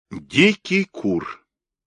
Дикий кур.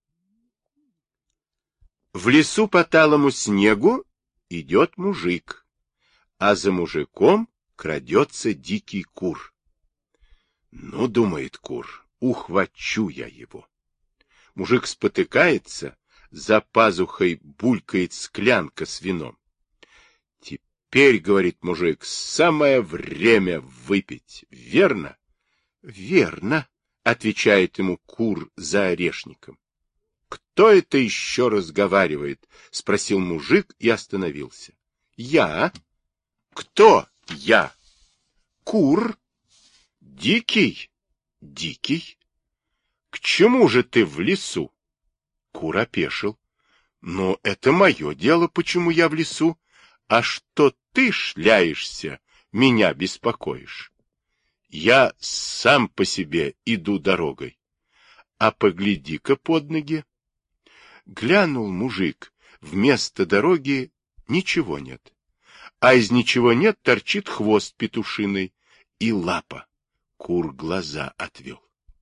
В лесу по талому снегу идет мужик, а за мужиком крадется дикий кур. Ну, думает кур, ухвачу я его. Мужик спотыкается, за пазухой булькает склянка с вином. Теперь, говорит мужик, самое время выпить, верно? Верно, отвечает ему кур за орешником. Кто это еще разговаривает? Спросил мужик и остановился. Я. Кто я? Кур. Дикий. Дикий. К чему же ты в лесу? Кур опешил. Но это мое дело, почему я в лесу. А что ты шляешься, меня беспокоишь? Я сам по себе иду дорогой. А погляди-ка под ноги. Глянул мужик, вместо дороги ничего нет. А из ничего нет торчит хвост петушиный и лапа. Кур глаза отвел.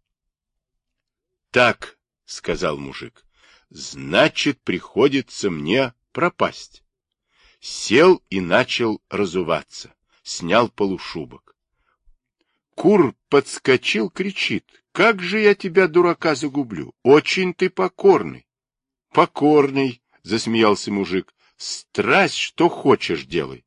Так, сказал мужик, значит, приходится мне пропасть. Сел и начал разуваться, снял полушубок. Кур подскочил, кричит: как же я тебя, дурака, загублю? Очень ты покорный. Покорный, засмеялся мужик, страсть, что хочешь, делай.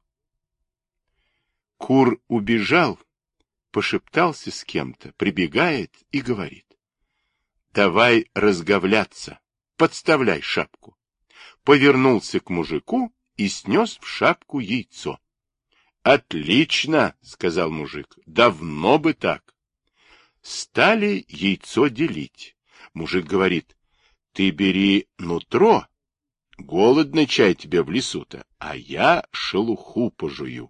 Кур убежал, пошептался с кем-то, прибегает и говорит: давай разговляться, подставляй шапку. Повернулся к мужику и снес в шапку яйцо. Отлично, сказал мужик, давно бы так. Стали яйцо делить. Мужик говорит: ты бери нутро, голодный чай тебе в лесу-то, а я шелуху пожую.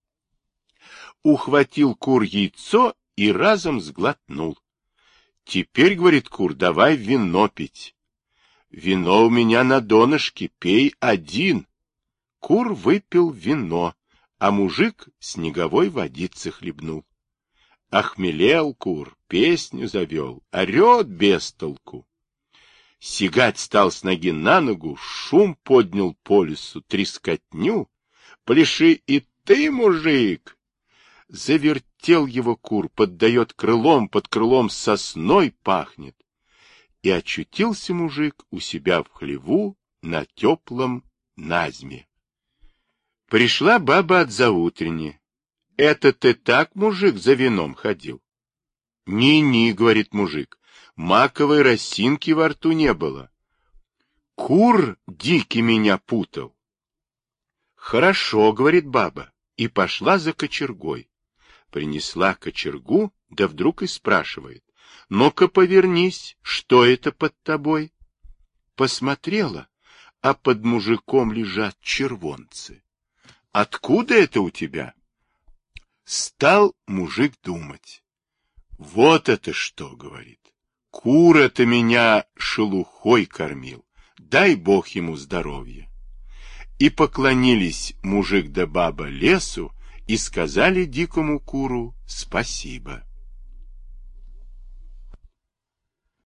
Ухватил кур яйцо и разом сглотнул. Теперь, говорит кур, давай вино пить. Вино у меня на донышке, пей один. Кур выпил вино, а мужик снеговой водицы хлебнул. Охмелел кур, песню завел, орет без толку. Сигать стал с ноги на ногу, шум поднял по лесу, трескотню. Пляши и ты, мужик! Завертел его кур, поддает крылом, под крылом сосной пахнет. И очутился мужик у себя в хлеву на теплом назме. Пришла баба от заутренни. Это ты так, мужик, за вином ходил? Ни-ни, говорит мужик, маковой росинки во рту не было. Кур дикий меня путал. Хорошо, говорит баба, и пошла за кочергой. Принесла кочергу, да вдруг и спрашивает: ну-ка повернись, что это под тобой? Посмотрела, а под мужиком лежат червонцы. Откуда это у тебя? Стал мужик думать. Вот это что, говорит. Кур это меня шелухой кормил. Дай Бог ему здоровья. И поклонились мужик да баба лесу и сказали дикому куру спасибо.